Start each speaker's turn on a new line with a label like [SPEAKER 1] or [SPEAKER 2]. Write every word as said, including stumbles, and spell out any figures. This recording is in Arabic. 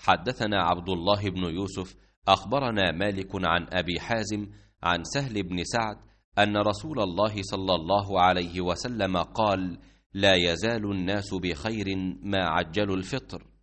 [SPEAKER 1] حدثنا عبد الله بن يوسف أخبرنا مالك عن أبي حازم عن سهل بن سعد أن رسول الله صلى الله عليه وسلم قال: لا يزال الناس بخير ما عجلوا الفطر.